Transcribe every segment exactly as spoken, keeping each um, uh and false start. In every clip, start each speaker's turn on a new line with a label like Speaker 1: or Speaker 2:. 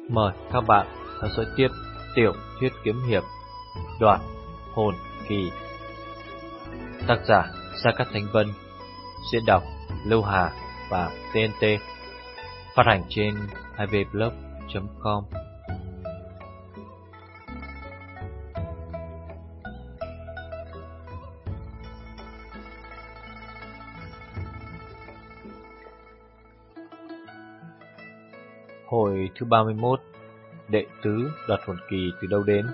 Speaker 1: Mời các bạn theo dõi tiếp tiểu thuyết kiếm hiệp Đoạt Hồn Kỳ, tác giả Sa Cát Thanh Vân, diễn đọc Lưu Hà và tê en tê, phát hành trên hai v blog chấm com. Hồi thứ ba mươi mốt, đệ tứ đoạt hồn kỳ từ đâu đến?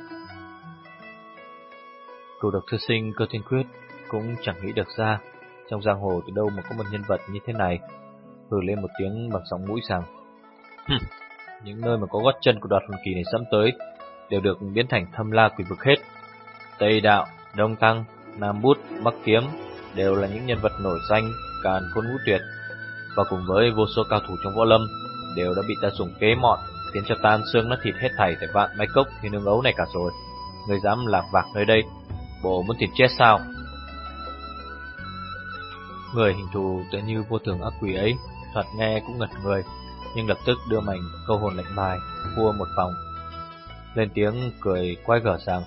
Speaker 1: Cửu độc thư sinh Cơ Thiên Quyết cũng chẳng nghĩ được ra trong giang hồ từ đâu mà có một nhân vật như thế này. Hừ lên một tiếng bằng giọng mũi rằng: Hừm, những nơi mà có gót chân của đoạt hồn kỳ này dẫm tới đều được biến thành thâm la quỷ vực hết. Tây Đạo, Đông Tăng, Nam Bút, Bắc Kiếm đều là những nhân vật nổi danh càn khôn ngũ tuyệt, và cùng với vô số cao thủ trong võ lâm đều đã bị ta dùng kế mọn khiến cho tan xương nát thịt hết thảy tại Vạn Mai Cốc thì nương ấu này cả rồi. Người dám lạc vạc nơi đây, bộ muốn thịt chết sao? Người hình thù tựa như vô thường ác quỷ ấy thoạt nghe cũng ngẩn người, nhưng lập tức đưa mảnh câu hồn lệnh bài vua một vòng, lên tiếng cười quái gở rằng: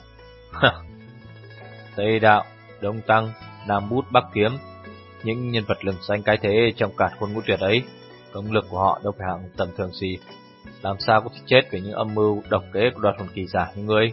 Speaker 1: Tây Đạo, Đông Tăng, Nam Bút, Bắc Kiếm, những nhân vật lừng danh cái thế trong càn khôn ngũ tuyệt ấy, công lực của họ đâu phải hạng tầm thường gì, làm sao có thể chết vì những âm mưu độc kế của đoạt hồn kỳ giả như ngươi?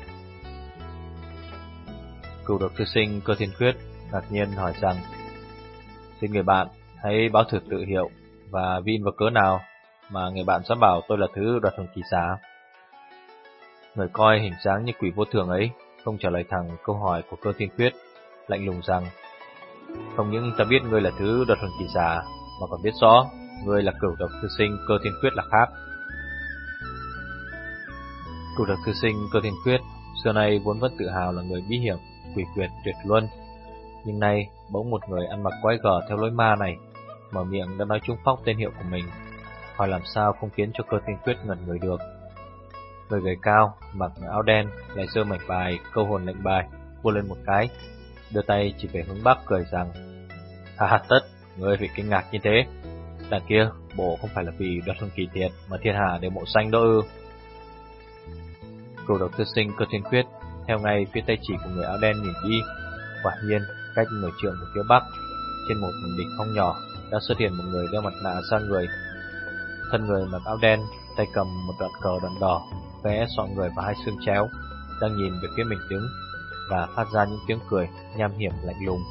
Speaker 1: Cửu độc thư sinh Cơ Thiên Quyết ngạc nhiên hỏi rằng: Xin người bạn hãy báo thử tự hiệu và vin vào cớ nào mà người bạn dám bảo tôi là thứ đoạt hồn kỳ giả? Người coi hình dáng như quỷ vô thường ấy không trả lời thẳng câu hỏi của Cơ Thiên Quyết, lạnh lùng rằng: Không những ta biết ngươi là thứ đoạt hồn kỳ giả, mà còn biết rõ ngươi là cửu độc thư sinh Cơ Thiên Quyết là khác. Cửu độc thư sinh Cơ Thiên Quyết xưa nay vốn vẫn tự hào là người bí hiểm, quỷ quyệt tuyệt luân, nhưng nay bỗng một người ăn mặc quái gở theo lối ma này mở miệng đã nói trúng phóc tên hiệu của mình, hỏi làm sao không khiến cho Cơ Thiên Quyết ngẩn người được. Người gầy cao mặc áo đen lại giơ mảnh bài câu hồn lệnh bài vua lên một cái, đưa tay chỉ về hướng bắc cười rằng: Ha, tất ngươi phải kinh ngạc như thế. Đằng kia bộ không phải là vì đoạt hồn kỳ thiệt mà thiên hạ đều mộ xanh đó ư? Cửu độc thư sinh Cơ Thiên Quyết theo ngay phía tay chỉ của người áo đen nhìn đi. Quả nhiên cách mười trượng về phía bắc, trên một đỉnh phong nhỏ đã xuất hiện một người đeo mặt nạ da người. Thân người mặc áo đen, tay cầm một đoạn cờ đoạn đỏ vẽ sọn người và hai xương chéo, đang nhìn về phía mình đứng và phát ra những tiếng cười nham hiểm lạnh lùng.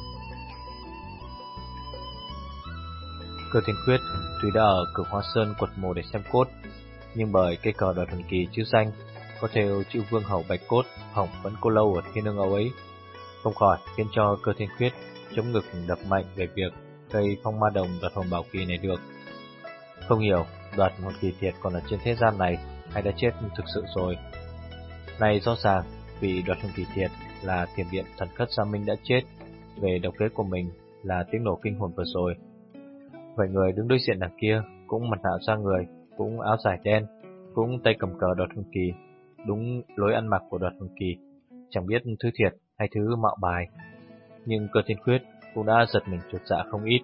Speaker 1: Cơ Thiên Quyết tuy đã ở Cửu Hoa Sơn quật mộ để xem cốt, nhưng bởi cây cờ đoạt hồn kỳ chữ danh có theo chữ vương hầu bạch cốt hỏng vẫn cô lâu ở thiên nương ấu ấy, không khỏi khiến cho Cơ Thiên Quyết chống ngực đập mạnh về việc cây phong ma đồng đoạt hồn bảo kỳ này được. Không hiểu đoạt hồn kỳ thiệt còn ở trên thế gian này hay đã chết thực sự rồi. Này rõ ràng vì đoạt hồn kỳ thiệt là thiểm điện thần khất Gia Minh đã chết về độc kế của mình là tiếng nổ kinh hồn vừa rồi. Vậy người đứng đối diện đằng kia cũng mặt nạ da người, cũng áo dài đen, cũng tay cầm cờ đoạt hồn kỳ, đúng lối ăn mặc của đoạt hồn kỳ, chẳng biết thứ thiệt hay thứ mạo bài. Nhưng Cơ Thiên Quyết cũng đã giật mình chuột dạ không ít.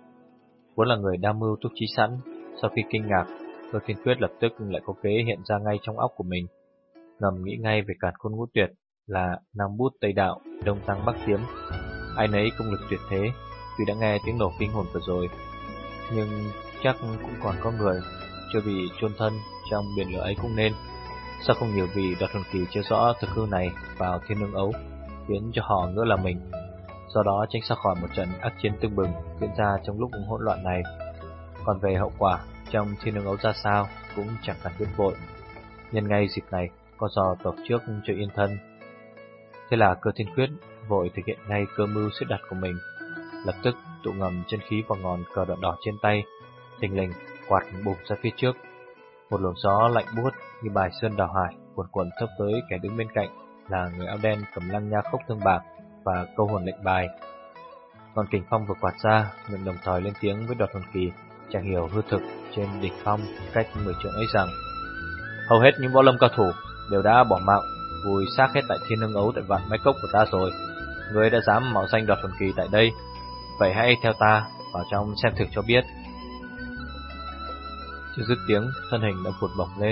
Speaker 1: Vốn là người đa mưu túc trí sẵn, sau khi kinh ngạc, Cơ Thiên Quyết lập tức lại có kế hiện ra ngay trong óc của mình, ngầm nghĩ ngay về càn khôn ngũ tuyệt là Nam Bút, Tây Đạo, Đông Tăng, Bắc Kiếm. Ai nấy công lực tuyệt thế, tuy đã nghe tiếng nổ kinh hồn vừa rồi, nhưng chắc cũng còn có người chưa bị chôn thân trong biển lửa ấy cũng nên. Sao không nhiều vì đoạt hồn kỳ chưa rõ thực hư này vào thiên nương ấu, khiến cho họ ngỡ là mình, do đó tránh xa khỏi một trận ác chiến tưng bừng diễn ra trong lúc hỗn loạn này. Còn về hậu quả trong thiên nương ấu ra sao cũng chẳng cần biết vội, nhân ngay dịp này có dò tộc trước cho yên thân. Thế là Cơ Thiên Quyết vội thực hiện ngay cơ mưu xếp đặt của mình, lập tức tụ ngầm chân khí vào ngọn cờ đoạn đỏ trên tay, thình lình quạt bùng ra phía trước. Một luồng gió lạnh buốt như bài sơn đảo hải cuồn cuộn thốc tới kẻ đứng bên cạnh là người áo đen cầm lăng nha khốc thương bạc và câu hồn lệnh bài. Còn kình phong vừa quạt ra, miệng đồng thời lên tiếng với đoạt hồn kỳ chẳng hiểu hư thực trên đỉnh phong cách mười trượng ấy rằng: Hầu hết những võ lâm cao thủ đều đã bỏ mạng vùi xác hết tại thiên nương ấu tại Vạn Mai Cốc của ta rồi. Ngươi đã dám mạo danh đoạt hồn kỳ tại đây, vậy hãy theo ta vào trong xem thực cho biết. Chưa dứt tiếng, thân hình đã vụt bổng lên,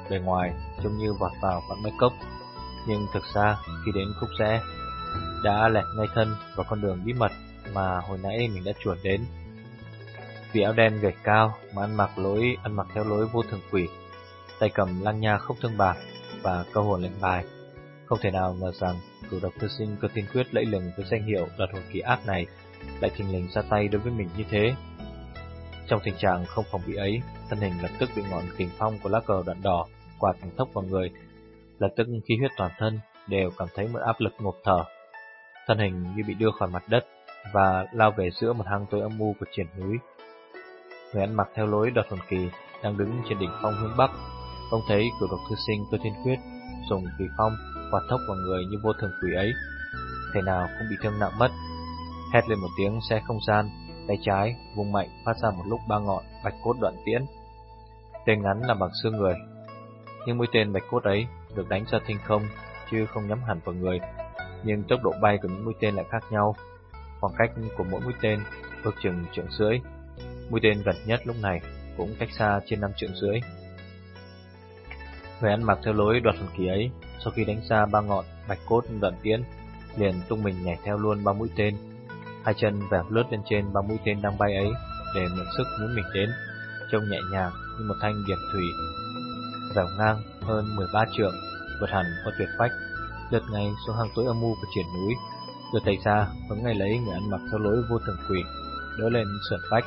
Speaker 1: bề ngoài trông như vọt vào vạn mái cốc, nhưng thực ra khi đến khúc rẽ đã lẹt ngay thân vào con đường bí mật mà hồi nãy mình đã chuồn đến. Vị áo đen gầy cao mà ăn mặc lối ăn mặc theo lối vô thường quỷ, tay cầm lăng nha khốc thương bạc và câu hồn lệnh bài, không thể nào ngờ rằng cửu độc thư sinh Cơ Thiên Quyết lẫy lừng với danh hiệu đoạt hồn kỳ ác này lại thình lình ra tay đối với mình như thế. Trong tình trạng không phòng bị ấy, thân hình lập tức bị ngọn kình phong của lá cờ đạn đỏ quạt thốc vào người, lập tức khí huyết toàn thân đều cảm thấy một áp lực ngộp thở. Thân hình như bị đưa khỏi mặt đất và lao về giữa một hang tối âm u của triển núi. Người ăn mặc theo lối đoạt hồn kỳ đang đứng trên đỉnh phong hướng bắc, không thấy cửu độc thư sinh Cơ Thiên Quyết dùng kỳ phong quạt thốc vào người như vô thường quỷ ấy, thế nào cũng bị thương nặng mất. Hét lên một tiếng xé không gian, tay trái vung mạnh phát ra một lúc ba ngọn bạch cốt đoạn tiễn. Tên ngắn làm bằng xương người, nhưng mũi tên bạch cốt ấy được đánh ra thinh không chứ không nhắm hẳn vào người, nhưng tốc độ bay của những mũi tên lại khác nhau. Khoảng cách của mỗi mũi tên ước chừng trượng rưỡi, mũi tên gần nhất lúc này cũng cách xa trên năm trượng rưỡi. Người ăn mặc theo lối đoạt hồn kỳ ấy, sau khi đánh ra ba ngọn bạch cốt đoạn tiễn, liền tung mình nhảy theo luôn ba mũi tên, hai chân vèo lướt lên trên ba mũi tên đang bay ấy để mượn sức muốn mình đến, trông nhẹ nhàng như một thanh điểm thủy, vèo ngang hơn mười ba trượng, vượt hẳn qua tuyệt phách, lướt ngay xuống hang tối âm u của triển núi, đưa tay ra hướng ngay lấy người ăn mặc theo lối vô thường quỷ, đỡ lên sườn phách.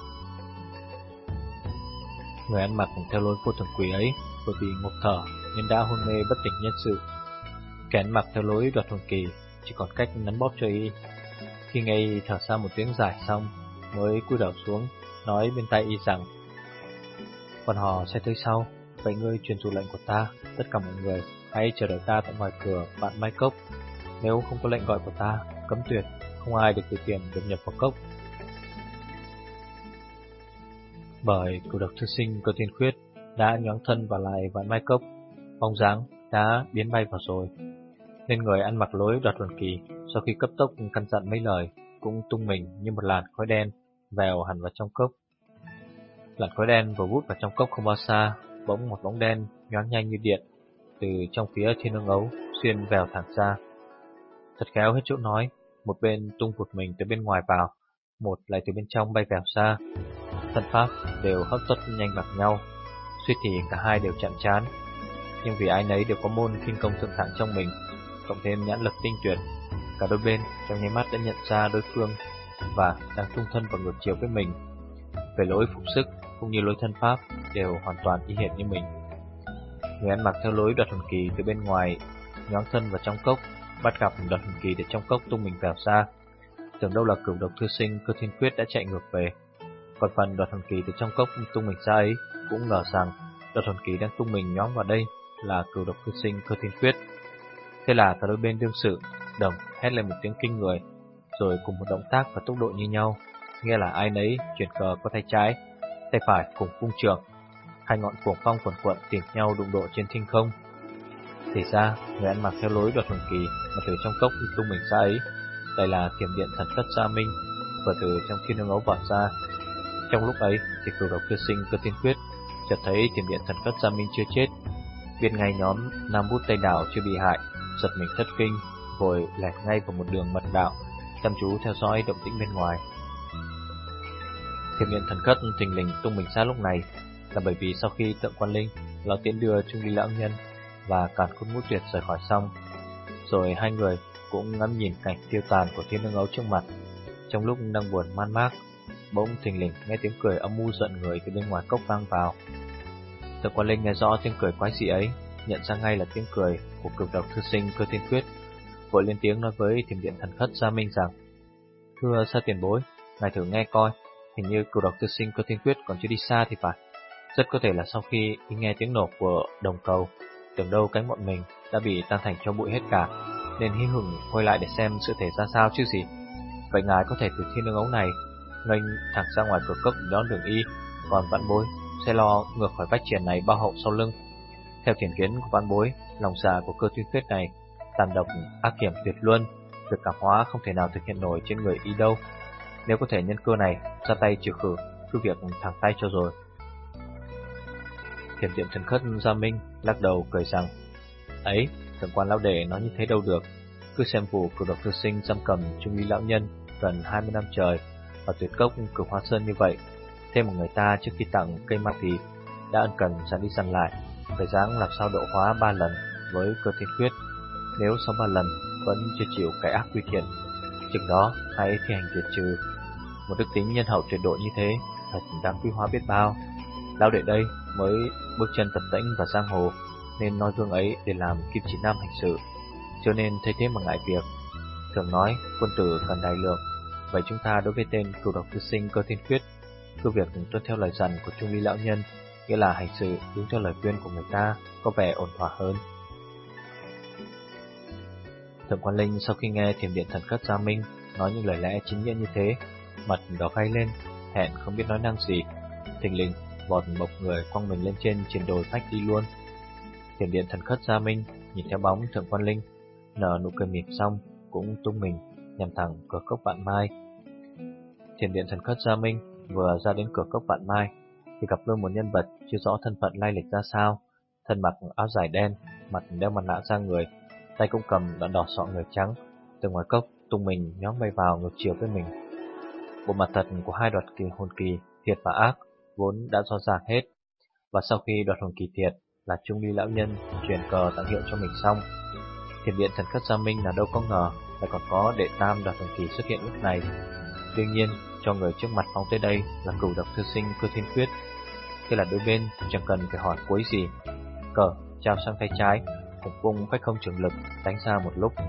Speaker 1: Người ăn mặc theo lối vô thường quỷ ấy bởi vì ngộp thở nên đã hôn mê bất tỉnh nhân sự. Kẻ ăn mặc theo lối đoạt hồn kỳ chỉ còn cách nắn bóp cho y. Khi nghe y thở ra một tiếng dài xong, mới cúi đầu xuống nói bên tai y rằng: "Còn hò sẽ tới sau, vậy ngươi truyền dụ lệnh của ta, tất cả mọi người hãy chờ đợi ta tại ngoài cửa vạn mai cốc. Nếu không có lệnh gọi của ta, cấm tuyệt không ai được từ tiền được nhập vào cốc." Bởi cửu độc thư sinh Cơ Thiên Quyết đã nhoáng thân vào lại vạn mai cốc, bóng dáng đã biến bay vào rồi, nên người ăn mặc lối đoạt hồn kỳ sau khi cấp tốc căn dặn mấy lời cũng tung mình như một làn khói đen vèo hẳn vào trong cốc. Làn khói đen vừa vút vào trong cốc không bao xa, bỗng một bóng đen nhoáng nhanh như điện từ trong phía Thiên Ưng Ấu xuyên vèo thẳng ra. Thật khéo hết chỗ nói, một bên tung vụt mình từ bên ngoài vào, một lại từ bên trong bay vèo xa. Thân pháp đều hấp tấp nhanh bằng nhau, suýt thì cả hai đều chạm trán. Nhưng vì ai nấy đều có môn khinh công thượng hạng trong mình, cộng thêm nhãn lực tinh tuyệt, cả đôi bên trong nháy mắt đã nhận ra đối phương và đang tung thân vào ngược chiều với mình. Về lối phục sức cũng như lối thân pháp đều hoàn toàn y hệt như mình. Người ăn mặc theo lối đoạt hồn kỳ từ bên ngoài nhoáng thân vào trong cốc, bắt gặp đoạt hồn kỳ để trong cốc tung mình vèo xa, tưởng đâu là cửu độc thư sinh Cơ Thiên Quyết đã chạy ngược về. Còn phần đoạt hồn kỳ từ trong cốc tung mình ra ấy cũng ngờ rằng đoạt hồn kỳ đang tung mình nhoáng vào đây là cửu độc thư sinh Cơ Thiên Quyết. Thế là cả đôi bên đương sự đồng hét lên một tiếng kinh người, rồi cùng một động tác và tốc độ như nhau, nghe là ai nấy chuyển cờ qua tay trái, tay phải cùng cung trường. Hai ngọn cuồng phong quần quận tìm nhau đụng độ trên thinh không. Thì ra người ăn mặc theo lối đoạt hồn kỳ mà từ trong cốc tung mình ra ấy, đây là thiểm điện thần cất Gia Minh vừa từ trong Thiên Ưng Ấu vọt ra. Trong lúc ấy thì cửu độc thư sinh Cơ Thiên Quyết chợt thấy thiểm điện thần cất Gia Minh chưa chết, biết ngay nhóm Nam Bút Tây Đảo chưa bị hại, giật mình thất kinh, vội lẻn ngay vào một đường mật đạo, chăm chú theo dõi động tĩnh bên ngoài. Thiểm điện thần cất thình lình tung mình ra lúc này là bởi vì sau khi Tượng Quan Linh lão tiễn đưa Trung Ly lão nhân và Càn Khôn Ngũ Tuyệt rời khỏi xong, rồi hai người cũng ngắm nhìn cảnh tiêu tàn của Thiên Ưng Ấu trước mặt. Trong lúc đang buồn man mác, bỗng thình lình nghe tiếng cười âm u giận người từ bên ngoài cốc vang vào. Tượng Quan Linh nghe rõ tiếng cười quái dị ấy, nhận ra ngay là tiếng cười của cửu độc thư sinh Cơ Thiên Quyết, vội lên tiếng nói với thiểm điện thần khất Gia Minh rằng: "Thưa Sa tiền bối, ngài thử nghe coi, hình như cửu độc thư sinh Cơ Thiên Quyết còn chưa đi xa thì phải. Rất có thể là sau khi đi nghe tiếng nổ của đồng cầu, tưởng đâu cánh bọn mình đã bị tan thành cho bụi hết cả, nên hí hửng quay lại để xem sự thể ra sao chứ gì. Vậy ngài có thể từ Thiên Ưng Ấu này nghênh thẳng ra ngoài cửa cốc để đón đường y, còn vãn bối sẽ lo ngược khỏi vách triển này bao hậu sau lưng. Theo thiền kiến của vãn bối, lòng dạ của Cơ Thiên Quyết này tàn độc ác hiểm tuyệt luân, việc cảm hóa không thể nào thực hiện nổi trên người y đâu. Nếu có thể nhân cơ này ra tay trừ khử, cứ việc thẳng tay cho rồi." Thiểm điện thần khất Gia Minh lắc đầu cười rằng: ấy, thượng quan lão đệ nói như thế đâu được. Cứ xem vụ cửu độc thư sinh giam cầm Trung Ly lão nhân gần hai mươi năm trời ở tuyệt cốc Cửu Hoa Sơn như vậy, thêm một người ta trước khi tặng cây ma thì đã ân cần dặn đi dặn lại, phải dáng làm sao độ hóa ba lần với cơ thiên quyết. Nếu sau ba lần vẫn chưa chịu cái ác quy thiện, chừng đó hãy thi hành diệt trừ. Một đức tính nhân hậu tuyệt độ như thế thật đáng quý hóa biết bao. Lão đệ đây mới bước chân tập tễnh vào giang hồ, nên nói gương ấy để làm kim chỉ nam hành sự, cho nên thấy thế mà ngại việc. Thường nói quân tử cần đại lượng, vậy chúng ta đối với tên cửu độc thư sinh Cơ Thiên Quyết, cứ việc tuân theo lời dặn của Trung Ly lão nhân, nghĩa là hành sự đúng theo lời khuyên của người ta, có vẻ ổn thỏa hơn. Thượng quan Linh sau khi nghe Thiểm điện thần khất Gia Minh nói những lời lẽ chính nghĩa như thế, mặt đỏ gay lên, hẹn không biết nói năng gì, thình lình vọt một người quăng mình lên trên trên đồi phách đi luôn. Thiểm điện thần khất Gia Minh nhìn theo bóng Thượng quan Linh, nở nụ cười mỉm xong cũng tung mình nhằm thẳng cửa cốc Vạn Mai. Thiểm điện thần khất Gia Minh vừa ra đến cửa cốc Vạn Mai thì gặp luôn một nhân vật chưa rõ thân phận lai lịch ra sao, thân mặc áo dài đen, mặt đeo mặt nạ ra người, tay cũng cầm đoạn đỏ sọ người trắng, từ ngoài cốc tung mình nhón bay vào ngược chiều với mình. Bộ mặt thật của hai đoạt kỳ hồn kỳ thiệt và ác vốn đã rõ ràng hết, và sau khi đoạt hồn kỳ thiệt là Trung Ly lão nhân truyền cờ tặng hiệu cho mình xong, Thiểm điện thần khất Gia Minh là đâu có ngờ lại còn có đệ tam đoạt hồn kỳ xuất hiện lúc này. Đương nhiên cho người trước mặt phóng tới đây là cửu độc thư sinh Cơ Thiên Quyết, thế là đôi bên chẳng cần phải hỏi cuối gì, cờ trao sang tay trái, cùng cung phách không trường lực đánh ra một lúc.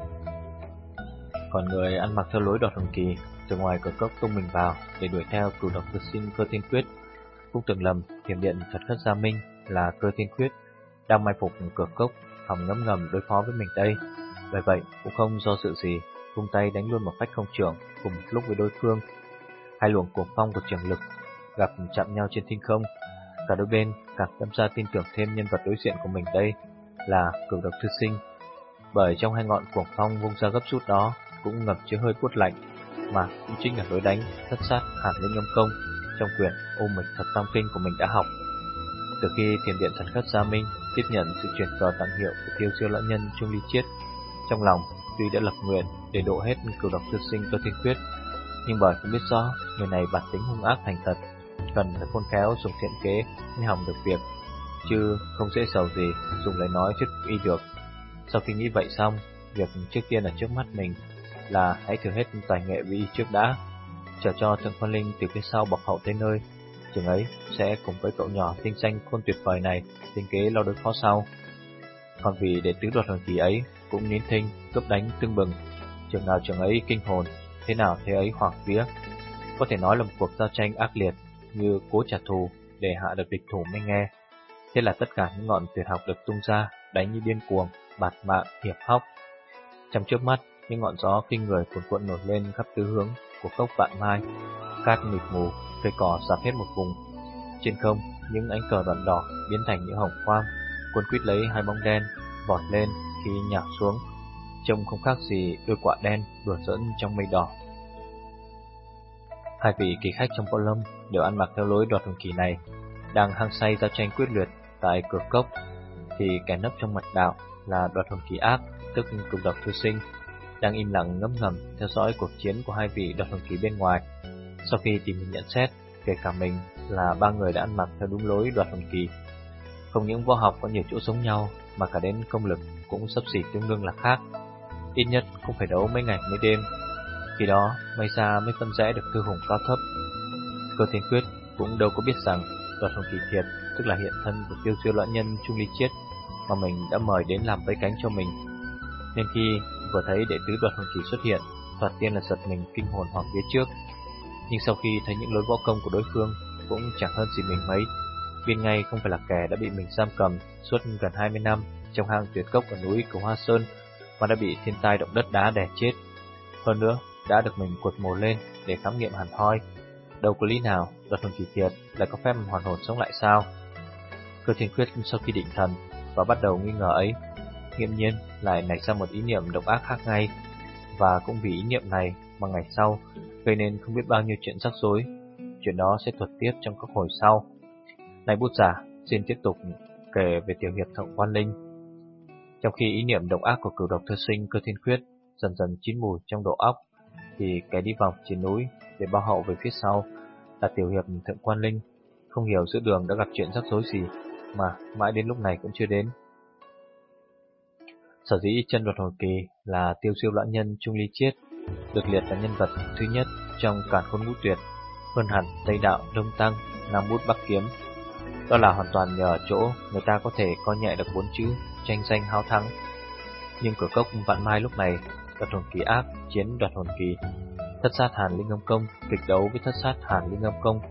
Speaker 1: Còn người ăn mặc theo lối đoạt hồn kỳ từ ngoài cửa cốc tung mình vào để đuổi theo cửu độc thư sinh Cơ Thiên Quyết, cũng tưởng lầm Thiểm điện thần khất Gia Minh là Cơ Thiên Quyết đang mai phục cửa cốc, hòng ngấm ngầm đối phó với mình đây. Bởi vậy cũng không do dự gì, vung tay đánh luôn một phách không trưởng cùng một lúc với đối phương. Hai luồng cuồng phong của trường lực gặp chạm nhau trên thiên không, cả đôi bên càng đâm ra tin tưởng thêm nhân vật đối diện của mình đây là cửu độc thư sinh. Bởi trong hai ngọn cuồng phong vung ra gấp rút đó cũng ngập chứa hơi buốt lạnh, mà cũng chính là lối đánh thất sát hàn linh âm công trong quyển Ô Mịch Thập Tam Kinh của mình đã học. Từ khi Thiểm điện thần khất Gia Minh tiếp nhận sự truyền cờ tặng hiệu của Tiêu Diêu lão nhân Trung Ly Chiết, trong lòng tuy đã lập nguyện để độ hết cửu độc thư sinh Cơ Thiên Quyết, nhưng bởi cũng biết rõ người này bản tính hung ác thành thật, cần phải khôn khéo dùng thiện kế mới hỏng được việc, chứ không dễ sầu gì dùng lời nói thuyết phục y được. Sau khi nghĩ vậy xong, việc trước tiên ở trước mắt mình là hãy thử hết tài nghệ với y trước đã, chờ cho Thượng quan Linh từ phía sau bọc hậu tới nơi, chừng ấy sẽ cùng với cậu nhỏ tinh danh khôn tuyệt vời này tính kế lo đối phó sau. Còn vì đệ tứ đoạt hồn kỳ ấy cũng nín thinh cướp đánh tưng bừng, chừng nào chừng ấy kinh hồn, thế nào thế ấy hoảng vía. Có thể nói là một cuộc giao tranh ác liệt, như cố trả thù để hạ được địch thủ mới nghe. Thế là tất cả những ngọn tuyệt học được tung ra, đánh như điên cuồng, bạt mạng, hiệp hóc. Trong trước mắt, những ngọn gió kinh người cuồn cuộn nổi lên khắp tứ hướng của cốc Vạn Mai, cát mịt mù, cây cỏ rạp hết một vùng. Trên không, những ánh cờ đoạn đỏ biến thành những hồng quang, cuốn quýt lấy hai bóng đen, vọt lên khi nhào xuống, trông không khác gì đôi quạ đen đùa giỡn trong mây đỏ. Hai vị kỳ khách trong võ lâm đều ăn mặc theo lối đoạt hồn kỳ này, đang hăng say giao tranh quyết liệt tại cửa cốc, thì kẻ nấp trong mật đạo là đoạt hồn kỳ ác, tức cửu độc thư sinh, đang im lặng ngấm ngầm theo dõi cuộc chiến của hai vị đoạt hồn kỳ bên ngoài. Sau khi tìm mình nhận xét, kể cả mình là ba người đã ăn mặc theo đúng lối đoạt hồn kỳ, không những võ học có nhiều chỗ giống nhau mà cả đến công lực cũng xấp xỉ tương đương là khác, ít nhất cũng phải đấu mấy ngày mấy đêm. Khi đó may ra mới phân rẽ được thư hùng cao thấp. Cơ Thiên Quyết cũng đâu có biết rằng đoạt hồn kỳ thiệt tức là hiện thân của Tiêu Diêu lão nhân Trung Ly Chiết mà mình đã mời đến làm vây cánh cho mình, nên khi vừa thấy đệ tứ đoạt hồn kỳ xuất hiện, thoạt tiên là giật mình kinh hồn hoảng vía trước. Nhưng sau khi thấy những lối võ công của đối phương cũng chẳng hơn gì mình mấy, biết ngay không phải là kẻ đã bị mình giam cầm suốt gần hai mươi năm trong hang tuyệt cốc ở núi Cửu Hoa Sơn mà đã bị thiên tai động đất đá đè chết. Hơn nữa đã được mình quật mồ lên để khám nghiệm hẳn hoi, đâu có lý nào đoạt hồn kỳ thiệt lại có phép hoàn hồn sống lại sao? Cơ Thiên Quyết sau khi định thần và bắt đầu nghi ngờ ấy, nghiễm nhiên lại nảy ra một ý niệm độc ác khác ngay, và cũng vì ý niệm này mà ngày sau gây nên không biết bao nhiêu chuyện rắc rối. Chuyện đó sẽ thuật tiếp trong các hồi sau. Này bút giả, xin tiếp tục kể về tiểu hiệp Thượng Quan Linh. Trong khi ý niệm độc ác của cửu độc thư sinh Cơ Thiên Khuyết dần dần chín mùi trong đầu óc, thì kẻ đi vòng trên núi để bao hậu về phía sau là tiểu hiệp Thượng Quan Linh. Không hiểu giữa đường đã gặp chuyện rắc rối gì mà mãi đến lúc này cũng chưa đến. Sở dĩ chân đoạt hồn kỳ là Tiêu Siêu lão nhân Trung Ly Chiết được liệt là nhân vật thứ nhất trong Càn Khôn Ngũ Tuyệt, hơn hẳn Tây Đạo, Đông Tăng, Nam Bút, Bắc Kiếm. Đó là hoàn toàn nhờ chỗ người ta có thể coi nhẹ được bốn chữ tranh danh háo thắng. Nhưng cửa cốc Vạn Mai lúc này, đoạt hồn kỳ ác chiến đoạt hồn kỳ, thất sát Hàn Linh Âm Công kịch đấu với thất sát Hàn Linh Âm Công.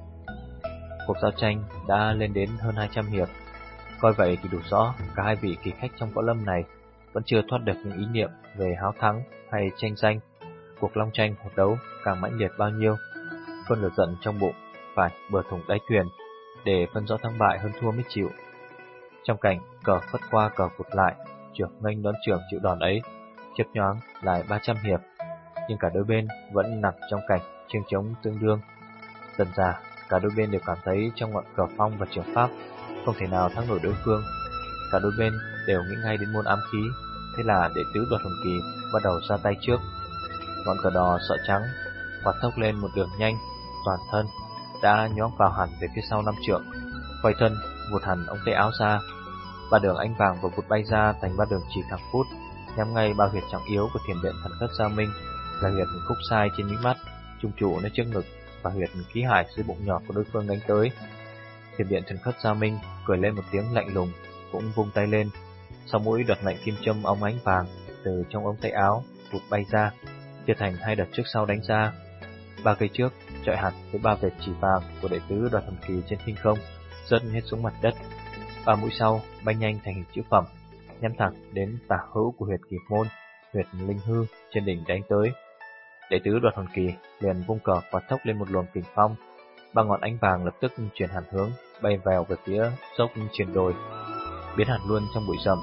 Speaker 1: Cuộc giao tranh đã lên đến hơn hai trăm hiệp. Coi vậy thì đủ rõ cả hai vị kỳ khách trong võ lâm này vẫn chưa thoát được những ý niệm về háo thắng hay tranh danh. Cuộc long tranh cuộc đấu càng mãnh liệt bao nhiêu, cơn lửa giận trong bụng phải bừa thủng đáy thuyền để phân rõ thắng bại hơn thua mới chịu. Trong cảnh cờ phất qua cờ vụt lại, trưởng nghênh đón trưởng chịu đòn ấy, chớp nhoáng lại ba trăm hiệp, nhưng cả đôi bên vẫn nằm trong cảnh chênh chống tương đương. Dần dà cả đôi bên đều cảm thấy trong ngọn cờ phong và trường pháp không thể nào thắng nổi đối phương. Cả đôi bên đều nghĩ ngay đến môn ám khí, thế là đệ tứ đoạt hồn kỳ bắt đầu ra tay trước. Ngọn cờ đỏ sợ trắng quạt thốc lên một đường nhanh, toàn thân đã nhoáng vào hẳn về phía sau năm trượng, quay thân vụt hẳn ống tay áo ra. Ba đường ánh vàng vừa vụt bay ra thành ba đường chỉ thẳng phút, nhắm ngay ba huyệt trọng yếu của Thiểm Điện Thần Khất Gia Minh, là huyệt khúc sai trên mí mắt, trung trụ nơi trước ngực và huyệt khí hải dưới bụng nhỏ của đối phương đánh tới. Thiểm Điện Thần Khất Gia Minh cười lên một tiếng lạnh lùng, cũng vung tay lên, sau mũi đoạt mệnh kim châm óng ánh vàng từ trong ống tay áo vụt bay ra, chia thành hai đợt trước sau đánh ra. Ba cây trước chọi hẳn với ba vệt chỉ vàng của đệ tứ đoạt hồn kỳ trên thinh không, rớt hết xuống mặt đất. Ba mũi sau bay nhanh thành hình chữ phẩm, nhắm thẳng đến tả hữu của huyệt kỳ môn, huyệt linh hư trên đỉnh đánh tới. Đệ tứ đoạt hồn kỳ liền vung cờ quạt thốc lên một luồng kình phong, ba ngọn ánh vàng lập tức chuyển hẳn hướng, bay vèo về phía dốc trên đồi, biến hẳn luôn trong bụi rậm.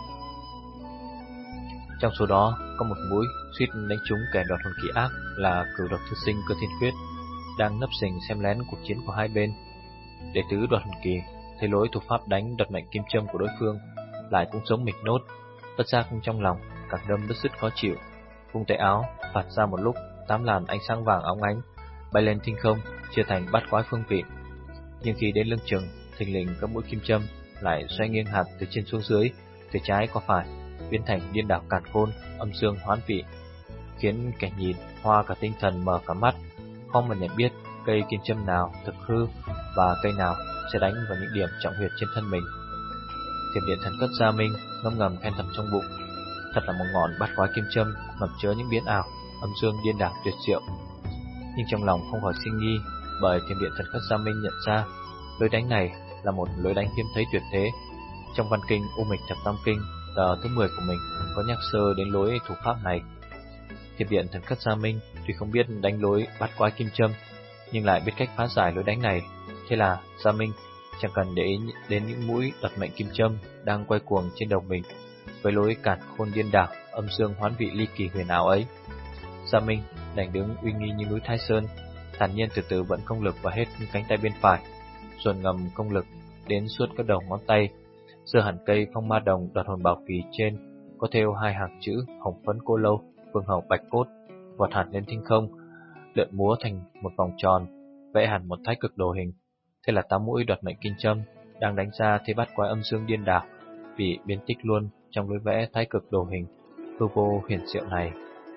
Speaker 1: Trong số đó có một mũi suýt đánh trúng kẻ đoạt hồn kỳ ác là cửu độc thư sinh Cơ Thiên Khuyết, đang nấp sình xem lén cuộc chiến của hai bên. Đệ tứ đoạt hồn kỳ thấy lối thủ pháp đánh đoạt mệnh kim châm của đối phương lại cũng giống mình nốt, bất giác trong lòng càng đâm bất dứt khó chịu, vung tay áo phạt ra một lúc tám làn ánh sáng vàng óng ánh bay lên thinh không, chia thành bát quái phương vị. Nhưng khi đến lưng chừng, thình lình các mũi kim châm lại xoay nghiêng hạt từ trên xuống dưới, từ trái qua phải, biến thành điên đảo càn khôn, âm dương hoán vị, khiến kẻ nhìn hoa cả tinh thần mở cả mắt, không mà nhận biết cây kim châm nào thực hư và cây nào sẽ đánh vào những điểm trọng huyệt trên thân mình. Thiểm Điện Thần Khất Gia Minh ngâm ngầm khen thầm trong bụng, thật là một ngọn bát quái kim châm ngập chứa những biến ảo, âm dương điên đảo tuyệt diệu. Nhưng trong lòng không khỏi sinh nghi, bởi Thiểm Điện Thần Khất Gia Minh nhận ra lối đánh này là một lối đánh hiếm thấy tuyệt thế. Trong văn kinh U Mịch Thập Tam Kinh tờ thứ mười của mình có nhắc sơ đến lối thủ pháp này. Thiểm Điện Thần Khất Gia Minh tuy không biết đánh lối bát quái kim châm, nhưng lại biết cách phá giải lối đánh này. Thế là Gia Minh chẳng cần để ý đến những mũi đoạt mệnh kim châm đang quay cuồng trên đầu mình với lối càn khôn điên đảo, âm dương hoán vị ly kỳ huyền ảo ấy. Gia Minh đành đứng uy nghi như núi Thái Sơn, thản nhiên từ từ vận công lực vào hết cánh tay bên phải, dồn ngầm công lực đến suốt các đầu ngón tay, giơ hẳn cây phong ma đồng đoạt hồn bảo kỳ trên có thêu hai hàng chữ hồng phấn cô lâu, vương hầu bạch cốt, vọt hẳn lên thinh không, lượn múa thành một vòng tròn, vẽ hẳn một thái cực đồ hình. Thế là tám mũi đoạt mệnh kim châm đang đánh ra thế bát quái âm dương điên đảo bị biến tích luôn trong lối vẽ thái cực đồ hình hư vô huyền diệu này.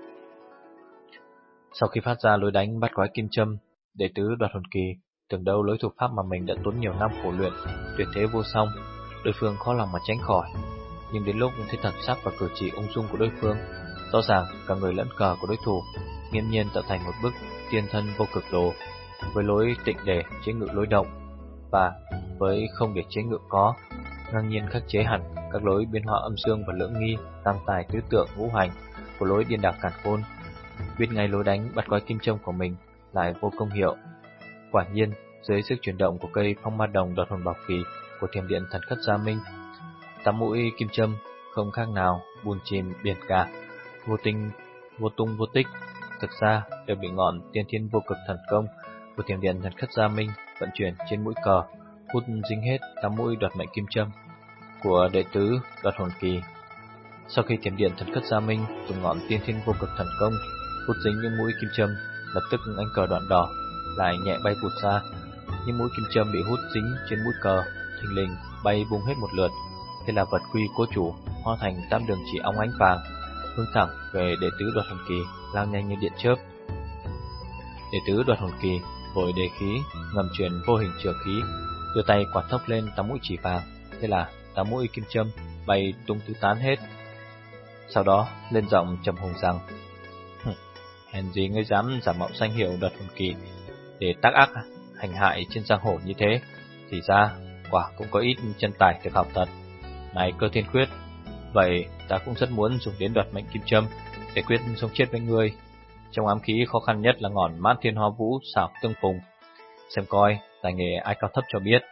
Speaker 1: Sau khi phát ra lối đánh bát quái kim châm, đệ tứ đoạt hồn kỳ tưởng đâu lối thủ pháp mà mình đã tốn nhiều năm khổ luyện tuyệt thế vô song, đối phương khó lòng mà tránh khỏi. Nhưng đến lúc thấy thần sắc và cử chỉ ung dung của đối phương, rõ ràng cả người lẫn cờ của đối thủ nghiễm nhiên tạo thành một bức tiên thân vô cực đồ, với lối tịnh để chế ngự lối động và với không để chế ngự có, ngang nhiên khắc chế hẳn các lối biến hóa âm dương và lưỡng nghi, tam tài tứ tượng ngũ hành của lối điên đảo càn khôn. Biết ngay lối đánh bát quái kim châm của mình lại vô công hiệu. Quả nhiên, dưới sức chuyển động của cây phong ma đồng đoạt hồn bảo kỳ của Thiểm Điện Thần Khất Gia Minh, tám mũi kim châm không khác nào bùn chìm biển cả, vô tinh, vô tung vô tích, thực ra đều bị ngọn tiên thiên vô cực thần công của Thiểm Điện Thần Khất Gia Minh vận chuyển trên mũi cờ hút dính hết tám mũi đoạt mệnh kim châm của đệ tứ đoạt hồn kỳ. Sau khi thiểm điện thần khất gia minh dùng ngọn tiên thiên vô cực thần công hút dính những mũi kim châm, lập tức ánh cờ đoạn đỏ lại nhẹ bay vụt ra. Những mũi kim châm bị hút dính trên mũi cờ thình lình bay bung hết một lượt. Thế là vật quy cố chủ hóa thành tám đường chỉ óng ánh vàng, hướng thẳng về đệ tứ đoạt hồn kỳ, lao nhanh như điện chớp. Đệ tứ đoạt hồn kỳ vội đề khí ngầm truyền vô hình chửa khí, đưa tay quạt thốc lên tám mũi chỉ vàng. Thế là tám mũi kim châm bay tung tứ tán hết. Sau đó lên giọng trầm hùng rằng: hèn gì ngươi dám giả mạo danh hiệu đoạt hồn kỳ để tác ác hành hại trên giang hồ như thế, thì ra quả cũng có ít chân tài thực học thật. Này Cơ Thiên Khuyết, vậy ta cũng rất muốn dùng đến đoạt mệnh kim châm để quyết sống chết với ngươi. Trong ám khí khó khăn nhất là ngọn Mãn Thiên Hoa Vũ xảo tương phùng, xem coi tài nghệ ai cao thấp cho biết.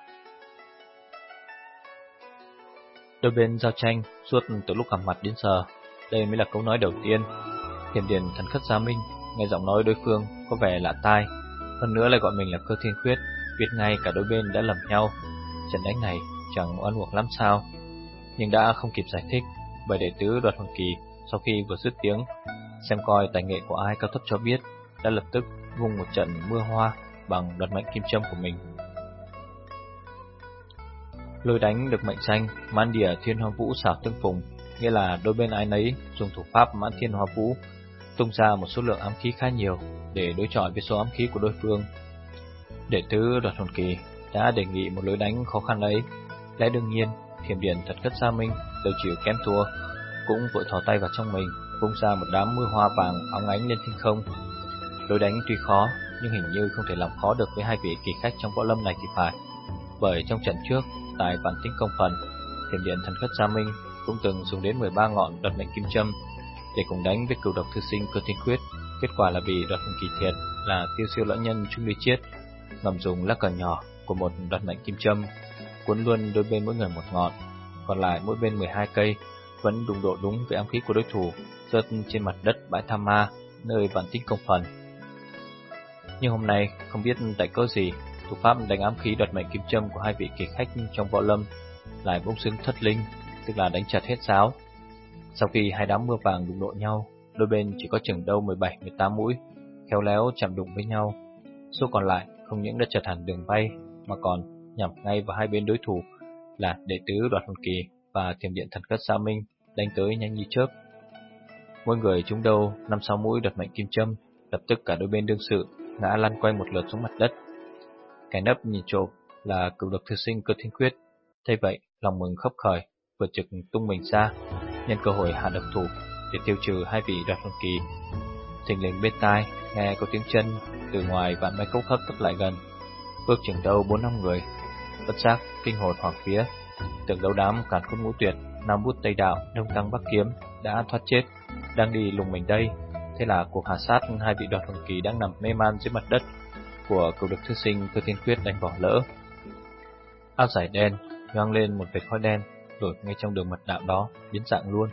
Speaker 1: Đôi bên giao tranh suốt từ lúc gặp mặt đến giờ, đây mới là câu nói đầu tiên. Thiểm điện thần khất gia minh nghe giọng nói đối phương có vẻ lạ tai, hơn nữa lại gọi mình là Cơ Thiên Khuyết, biết ngay cả đôi bên đã lầm nhau. Trận đánh này chẳng oan uổng lắm sao? Nhưng đã không kịp giải thích, bởi đệ tứ đoạt hồn kỳ sau khi vừa dứt tiếng xem coi tài nghệ của ai cao thấp cho biết, đã lập tức vung một trận mưa hoa bằng đoạt mệnh kim châm của mình. Lôi đánh được mệnh danh Mãn Địa Thiên Hoa Vũ xảo tương phùng, nghĩa là đôi bên ai nấy dùng thủ pháp Mãn Thiên Hoa Vũ, tung ra một số lượng ám khí khá nhiều để đối chọi với số ám khí của đối phương. Đệ tứ đoạt hồn kỳ đã đề nghị một lối đánh khó khăn ấy, lẽ đương nhiên thiểm điện thật khất gia minh đều chịu kém thua, cũng vội thò tay vào trong mình vung ra một đám mưa hoa vàng óng ánh lên thiên không. Lối đánh tuy khó nhưng hình như không thể làm khó được với hai vị kỳ khách trong võ lâm này thì phải, bởi trong trận trước tại Vạn Tinh Công Phần, thiểm điện thần khất gia minh cũng từng dùng đến mười ba ngọn đoạt mệnh kim châm để cùng đánh với cửu độc thư sinh Cơ Thiên Khuyết. Kết quả là bị đoạt hồn kỳ thiệt là tiêu siêu lão nhân Trung Ly Chiết ngầm dùng lá cờ nhỏ của một đoạt mệnh kim châm cuốn luôn đôi bên mỗi người một ngọn, còn lại mỗi bên mười hai cây, vẫn đụng độ đúng với ám khí của đối thủ, rớt trên mặt đất bãi Tham Ma nơi Vạn Tinh Công Phần. Nhưng hôm nay không biết tại cớ gì, thủ pháp đánh ám khí đoạt mệnh kim châm của hai vị kỳ khách trong võ lâm lại bỗng dưng thất linh, tức là đánh chặt hết sáo. Sau khi hai đám mưa vàng đụng độ nhau, đôi bên chỉ có chừng đâu mười bảy mười tám mũi khéo léo chạm đụng với nhau. Số còn lại không những đã chật hẳn đường bay mà còn nhắm ngay vào hai bên đối thủ là đệ tứ đoạt hồn kỳ và thiểm điện thần khất gia minh, đánh tới nhanh như chớp. Mỗi người trúng đâu năm sáu mũi đoạt mệnh kim châm, lập tức cả đôi bên đương sự ngã lăn quay một lượt xuống mặt đất. Cái nấp nhìn trộm là cửu độc thư sinh Cơ Thiên Khuyết, thấy vậy lòng mừng khấp khởi, vừa trực tung mình ra nhân cơ hội hạ độc thủ để tiêu trừ hai vị đoạt hồn kỳ. Thình lình bên tai nghe có tiếng chân từ ngoài vạn mây cốc hấp tấp lại gần, bước chừng đâu bốn năm người, bất giác kinh hồn hoảng vía, tưởng đấu đám Càn Khôn Ngũ Tuyệt, Nam Bút Tây Đạo, Đông Tăng Bắc Kiếm đã thoát chết, đang đi lùng mình đây. Thế là cuộc hạ sát hai vị đoạt hồn kỳ đang nằm mê man dưới mặt đất của cửu độc thư sinh Cơ Thiên Khuyết đành bỏ lỡ. Áo giải đen nhoáng lên một vệt khói đen, rồi ngay trong đường mật đạo đó biến dạng luôn.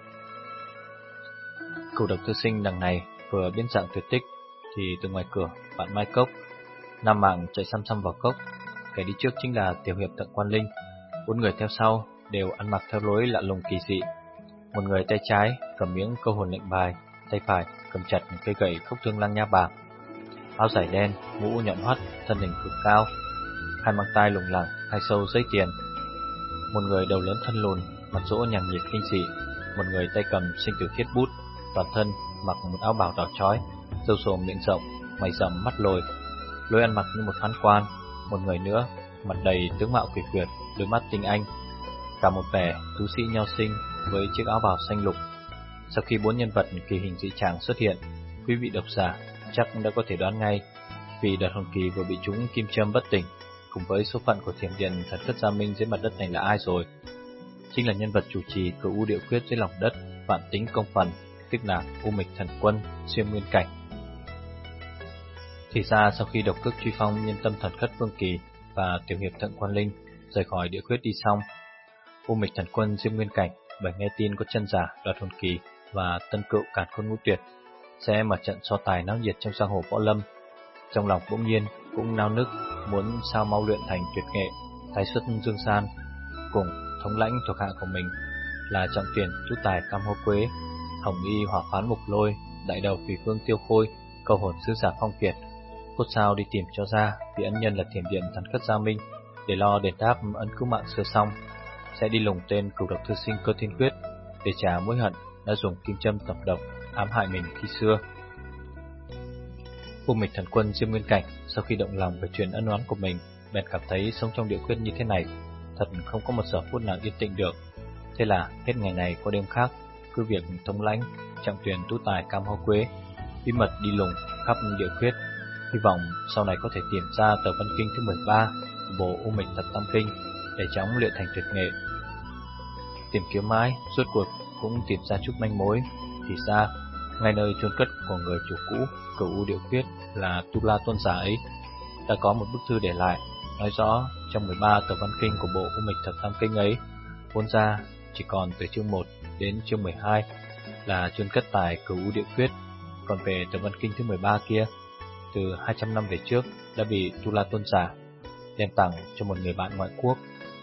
Speaker 1: Cửu độc thư sinh đằng này vừa biến dạng tuyệt tích thì từ ngoài cửa Vạn Mai Cốc, Nam Mạng chạy xăm xăm vào cốc. Kẻ đi trước chính là tiểu hiệp Thượng Quan Linh, bốn người theo sau đều ăn mặc theo lối lạ lùng kỳ dị. Một người tay trái cầm miếng câu hồn lệnh bài, tay phải cầm chặt một cây gậy khốc thương lăng nha bạc. Áo giải đen, mũ nhọn hoắt, thân hình cực cao, hai mang tai lủng lẳng, hai sâu dây tiền. Một người đầu lớn thân lùn, mặt rỗ nhàn nhịt kinh dị. Một người tay cầm sinh tử thiết bút, toàn thân mặc một áo bào đỏ chói, râu xồm miệng rộng, mày rậm mắt lồi, lối ăn mặc như một phán quan. Một người nữa mặt đầy tướng mạo quỷ quyệt, đôi mắt tinh anh, cả một vẻ tú sĩ nho sinh với chiếc áo bào xanh lục. Sau khi bốn nhân vật kỳ hình dị trạng xuất hiện, quý vị độc giả chắc đã có thể đoán ngay, vì đoạt hồn kỳ vừa bị trúng kim châm bất tỉnh, cùng với số phận của thiểm điện thần khất gia minh dưới mặt đất này là ai rồi. Chính là nhân vật chủ trì cửu u điệu quyết dưới lòng đất Vạn Tinh Công Phần, tức là U Mịch Thần Quân Xuyên Nguyên Cảnh. Thì ra sau khi độc cước truy phong nhân tâm thần khất Vương Kỳ và tiểu hiệp Thượng Quan Linh rời khỏi địa quyết đi xong, U Mịch Thần Quân Diêm Nguyên Cảnh bởi nghe tin có chân giả đoạt hồn kỳ và tân cựu Càn Khôn Ngũ Tuyệt sẽ mở trận so tài náo nhiệt trong giang hồ võ lâm, trong lòng bỗng nhiên cũng nao nức muốn sao mau luyện thành tuyệt nghệ tái xuất Dương San, cùng thống lãnh thuộc hạ của mình là Trọng Tuyển Tú Tài Cam Ho Quế, Hồng Y Hỏa Phán Mục Lôi, đại đầu Quỷ Vương Tiêu Khôi, câu hồn sứ giả Phong Kiệt, cốt sao đi tìm cho ra vị ân nhân là Thiểm Điện Thần Khất Gia Minh để lo đền đáp ân cứu mạng xưa xong, sẽ đi lùng tên cửu độc thư sinh Cơ Thiên Quyết để trả mối hận đã dùng kim châm tập độc ám hại mình khi xưa. U Mịch Thần Quân Diêm Nguyên Cảnh sau khi động lòng về chuyện ân oán của mình, bèn cảm thấy sống trong địa quyết như thế này thật không có một giờ phút nào yên tĩnh được. Thế là hết ngày này qua đêm khác, cứ việc thống lãnh Trọng Tuyển Tú Tài Cam Ho Quế bí mật đi lùng khắp địa quyết, hy vọng sau này có thể tìm ra tờ văn kinh thứ mười ba của bộ U Mịch Thập Tam Kinh để chóng luyện thành tuyệt nghệ. Tìm kiếm mãi, rốt cuộc cũng tìm ra chút manh mối. Thì ra, ngay nơi chôn cất của người chủ cũ Cửu U Địa Quyết là Tu La Tôn giả ấy đã có một bức thư để lại, nói rõ trong mười ba tờ văn kinh của bộ U Mịch Thập Tam Kinh ấy, vốn ra chỉ còn từ chương một đến chương mười hai là chôn cất tại Cửu U Địa Quyết, còn về tờ văn kinh thứ mười ba kia, từ hai trăm năm về trước đã bị Tu La Tôn giả đem tặng cho một người bạn ngoại quốc.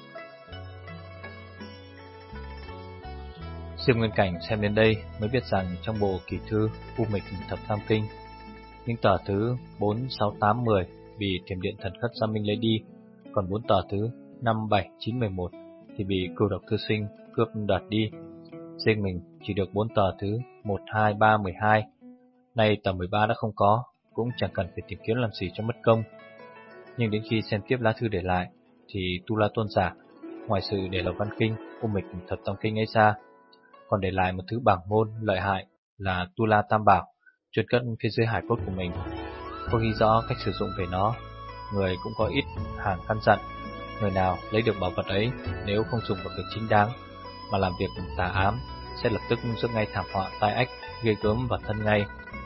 Speaker 1: Diêm Nguyên Cảnh xem đến đây mới biết rằng trong bộ kỳ thư U Mịch Thập Tam Kinh, những tờ thứ bốn, sáu, tám, mười bị Thiểm Điện Thần Khất Gia Minh lấy đi, còn bốn tờ thứ năm, bảy, chín, mười một thì bị cửu độc thư sinh cướp đoạt đi. Riêng mình chỉ được bốn tờ thứ một, hai, ba, mười hai. Nay tờ mười ba đã không có, cũng chẳng cần phải tìm kiếm làm gì cho mất công. Nhưng đến khi xem tiếp lá thư để lại, thì Tu La Tôn giả, ngoài sự để lại văn kinh U Mịch Thập Tam Kinh ấy ra, còn để lại một thứ bảng môn lợi hại là Tu La Tam Bảo, chôn cất phía dưới hải cốt của mình. Có ghi rõ cách sử dụng về nó, người cũng có ít hàng căn dặn, người nào lấy được bảo vật ấy nếu không dùng vào việc chính đáng mà làm việc tà ám sẽ lập tức rước ngay thảm họa tai ách ghê gớm vào thân ngay.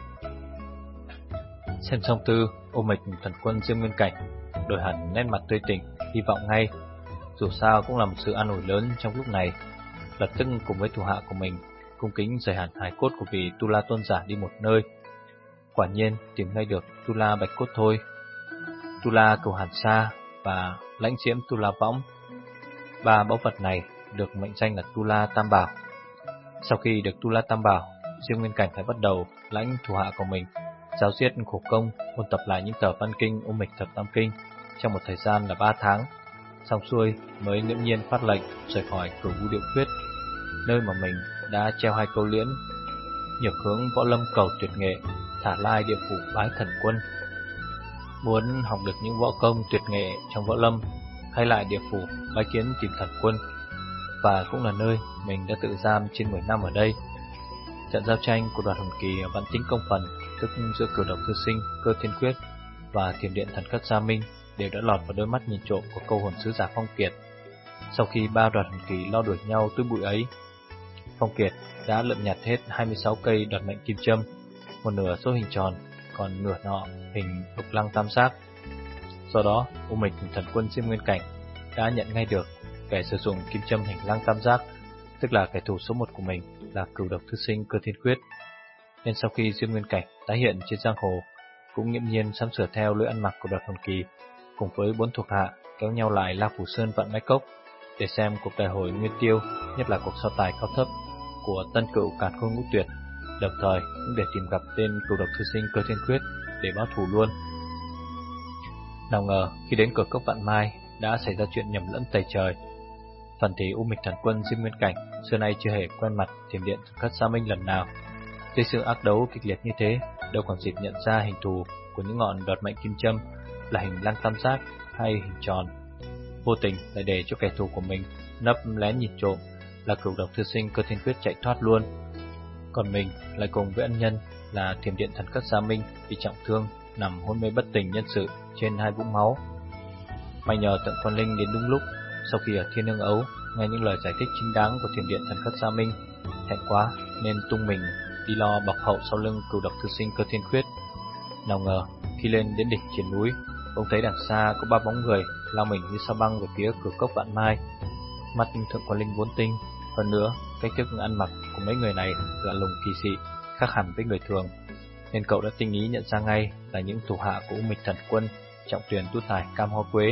Speaker 1: Xem xong thư, U Mịch Thần Quân Diêm Nguyên Cảnh đổi hẳn nét mặt tươi tỉnh, hy vọng ngay, dù sao cũng là một sự an ủi lớn trong lúc này. Lập tức cùng với thủ hạ của mình cung kính rời hẳn hài cốt của vị Tu La Tôn giả đi một nơi. Quả nhiên tìm ngay được Tu La Bạch Cốt thôi, Tu La Cầu Hàn Sa và Lãnh Diễm Tu La Võng. Ba báu vật này được mệnh danh là Tu La Tam Bảo. Sau khi được Tu La Tam Bảo, Diêm Nguyên Cảnh phải bắt đầu lãnh thủ hạ của mình giáo diết khổ công ôn tập lại những tờ văn kinh U Mịch Thập Tam Kinh trong một thời gian là ba tháng. Xong xuôi mới nghiễm nhiên phát lệnh rời khỏi Cửu U Địa Quyết, nơi mà mình đã treo hai câu liễn: nhược hướng võ lâm cầu tuyệt nghệ, thả lai địa phủ bái thần quân. Muốn học được những võ công tuyệt nghệ trong võ lâm, hay lại địa phủ bái kiến tìm thần quân, và cũng là nơi mình đã tự giam trên mười năm ở đây. Trận giao tranh của đoàn hồn kỳ Vạn Tinh Công Phần, tức giữa cửu độc thư sinh Cơ Thiên Quyết và Thiểm Điện Thần Khất Gia Minh, đều đã lọt vào đôi mắt nhìn trộm của câu hồn sứ giả Phong Kiệt. Sau khi ba đoàn hồn kỳ lo đuổi nhau túi bụi ấy, Phong Kiệt đã lượm nhặt hết hai mươi sáu cây đoạt mệnh kim châm, một nửa số hình tròn, còn nửa nọ hình lục lăng tam giác. Do đó, U Mịch Thần Quân Diêm Nguyên Cảnh đã nhận ngay được kẻ sử dụng kim châm hình lăng tam giác, tức là kẻ thù số một của mình là cửu độc thư sinh Cơ Thiên Quyết. Nên sau khi Diêm Nguyên Cảnh tái hiện trên giang hồ, cũng nghiễm nhiên sắm sửa theo lối ăn mặc của đoạt hồn kỳ, cùng với bốn thuộc hạ kéo nhau lại La Phủ Sơn Vạn Mai Cốc để xem cuộc đại hội Nguyên Tiêu, nhất là cuộc so tài cao thấp của tân cựu Càn Khôn Ngũ Tuyệt, đồng thời cũng để tìm gặp tên cửu độc thư sinh Cơ Thiên Quyết để báo thù luôn. Nào ngờ khi đến cửa cốc Vạn Mai đã xảy ra chuyện nhầm lẫn tày trời. Phần thì U Mịch Thần Quân Diêm Nguyên Cảnh xưa nay chưa hề quen mặt Thiểm Điện Thần Khất Gia Minh lần nào, dưới sự ác đấu kịch liệt như thế, đâu còn dịp nhận ra hình thù của những ngọn đoạt mệnh kim châm là hình lăng tam giác hay hình tròn. Vô tình lại để cho kẻ thù của mình nấp lén nhìn trộm là cửu độc thư sinh Cơ Thiên Quyết chạy thoát luôn. Còn mình lại cùng với ân nhân là Thiểm Điện Thần Khất Gia Minh bị trọng thương, nằm hôn mê bất tỉnh nhân sự trên hai vũng máu. May nhờ Tượng Quan Linh đến đúng lúc, sau khi ở Thiên Nương Ấu nghe những lời giải thích chính đáng của Thiểm Điện Thần Khất Gia Minh, thẹn quá nên tung mình đi lo bọc hậu sau lưng cửu độc thư sinh Cơ Thiên Quyết. Nào ngờ khi lên đến đỉnh trên núi, ông thấy đằng xa có ba bóng người lao mình như sao băng về phía cửa cốc Vạn Mai. Mắt Thượng Quan Linh vốn tinh, hơn nữa cách thức ăn mặc của mấy người này lạ lùng kỳ dị, khác hẳn với người thường, nên cậu đã tinh ý nhận ra ngay là những thủ hạ của U Mịch Thần Quân Trọng Tuyển Tú Tài Cam Ho Quế,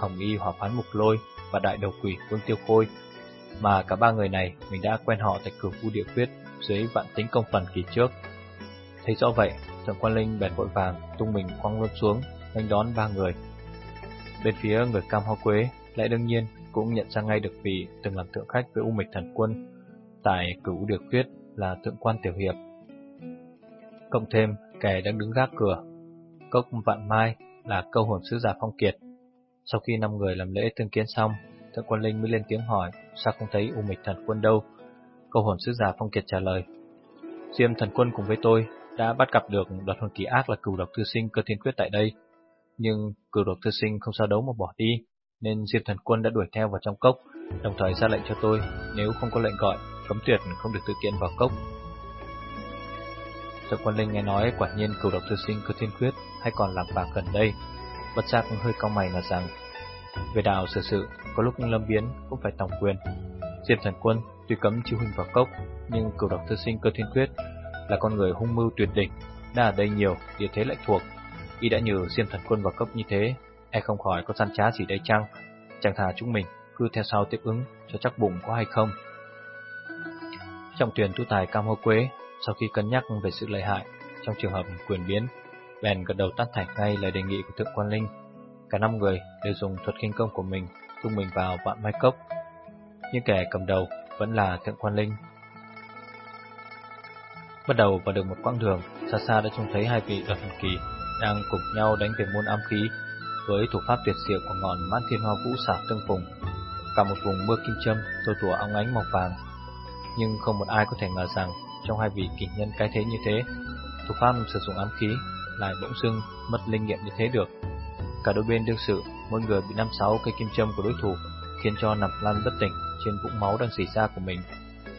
Speaker 1: Hồng Y Hỏa Phán Mục Lôi và Đại Đầu Quỷ Vương Tiêu Khôi, mà cả ba người này mình đã quen họ tại Cửu U Địa Quyết dưới Vạn Tính Công phần kỳ trước. Thấy rõ vậy, Thượng Quan Linh bèn vội vàng tung mình quăng luôn xuống, nghênh đón ba người. Bên phía người Cam Hoa Quế lại đương nhiên cũng nhận ra ngay được vị từng làm thượng khách với U Mịch Thần Quân tại Cửu U Địa Quyết là Thượng Quan Tiểu Hiệp. Cộng thêm kẻ đang đứng gác cửa Cốc Vạn Mai là Câu Hồn Sứ Giả Phong Kiệt. Sau khi năm người làm lễ tương kiến xong, Thượng Quan Linh mới lên tiếng hỏi sao không thấy U Mịch Thần Quân đâu. Câu Hồn Sứ Giả Phong Kiệt trả lời: Diêm Thần Quân cùng với tôi đã bắt gặp được đoạt hồn kỳ ác là Cửu Độc Thư Sinh Cơ Thiên Quyết tại đây, nhưng Cửu Độc Thư Sinh không sao đấu mà bỏ đi, nên Diêm Thần Quân đã đuổi theo vào trong cốc, đồng thời ra lệnh cho tôi nếu không có lệnh gọi, cấm tuyệt không được tự tiện vào cốc. Thượng Quan Linh nghe nói quả nhiên Cửu Độc Thư Sinh Cơ Thiên Quyết hay còn lạc bạc gần đây, bất giác hơi cau mày mà rằng: về đạo xử sự, có lúc lâm biến cũng phải tổng quyền. Diêm Thần Quân tuy cấm Chiêu Huynh vào cốc, nhưng Cửu Độc Thư Sinh Cơ Thiên Quyết là con người hung mưu tuyệt đỉnh, đã ở đây nhiều, địa thế lại thuộc. Y đã nhờ Diêm Thần Quân vào cốc như thế, e không khỏi có gian trá gì đây chăng? Chẳng thà chúng mình cứ theo sau tiếp ứng cho chắc bụng có hay không. Trong tuyển tu tài Cam Hoa Quế, sau khi cân nhắc về sự lợi hại trong trường hợp quyền biến, bèn gật đầu tán thành ngay lời đề nghị của Thượng Quan Linh. Cả năm người đều dùng thuật khinh công của mình tung mình vào Vạn Mai Cốc, nhưng kẻ cầm đầu vẫn là Thượng Quan Linh. Bắt đầu vào được một quãng đường, xa xa đã trông thấy hai vị đoạt hồn kỳ đang cùng nhau đánh về môn ám khí với thủ pháp tuyệt diệu của ngọn Mãn Thiên Hoa Vũ xảo tương phùng, cả một vùng mưa kim châm tua tủa óng ánh màu vàng. Nhưng không một ai có thể ngờ rằng trong hai vị kỳ nhân cái thế như thế, thủ pháp sử dụng ám khí lại bỗng dưng mất linh nghiệm như thế được. Cả đôi bên đương sự, mỗi người bị năm sáu cây kim châm của đối thủ, khiến cho nằm lăn bất tỉnh trên vũng máu đang rỉ ra của mình.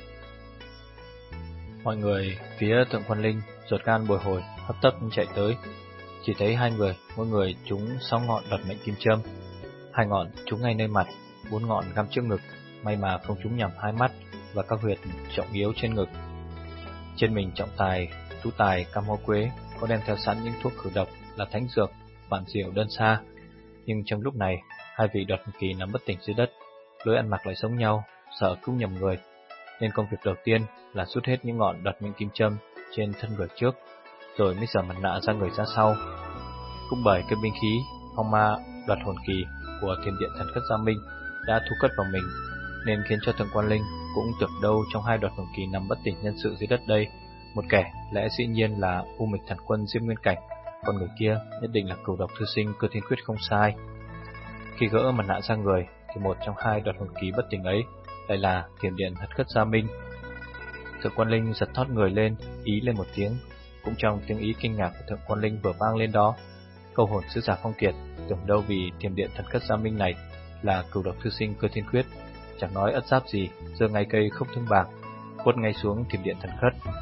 Speaker 1: Mọi người phía Thượng Quan Linh ruột gan bồi hồi, hấp tấp chạy tới, chỉ thấy hai người mỗi người trúng sáu ngọn đoạt mệnh kim châm, hai ngọn trúng ngay nơi mặt, bốn ngọn găm trước ngực, may mà không trúng nhầm hai mắt và các huyệt trọng yếu trên ngực. Trên mình trọng tài tú tài Cam Hoa Quế có đem theo sẵn những thuốc khử độc là thánh dược vạn diệu đơn xa, nhưng trong lúc này hai vị đoạt hồn kỳ nằm bất tỉnh dưới đất, lối ăn mặc lại giống nhau, sợ cứu nhầm người, nên công việc đầu tiên là rút hết những ngọn đoạt mệnh kim châm trên thân người trước, rồi mới giở mặt nạ ra người ra sau. Cũng bởi cái binh khí phong ma đoạt hồn kỳ của Thiểm Điện Thần Khất Gia Minh đã thu cất vào mình, nên khiến cho Thượng Quan Linh cũng tưởng đâu trong hai đoạt hồn kỳ nằm bất tỉnh nhân sự dưới đất đây, một kẻ lẽ dĩ nhiên là U Mịch Thần Quân Diêm Nguyên Cảnh, còn người kia nhất định là Cửu Độc Thư Sinh Cơ Thiên Quyết không sai. Khi gỡ mặt nạ ra người thì một trong hai đoạt hồn kỳ bất tỉnh ấy lại là Thiểm Điện Thần Khất Gia Minh. Thượng Quan Linh giật thót người lên, ý lên một tiếng. Cũng trong tiếng ý kinh ngạc của Thượng Quan Linh vừa vang lên đó, Câu Hồn Sứ Giả Phong Kiệt tưởng đâu vì Thiểm Điện Thần Khất Gia Minh này là Cửu Độc Thư Sinh Cơ Thiên Quyết, chẳng nói ất giáp gì, giơ ngay cây khốc thương bạc quất ngay xuống Thiểm Điện Thần Khất.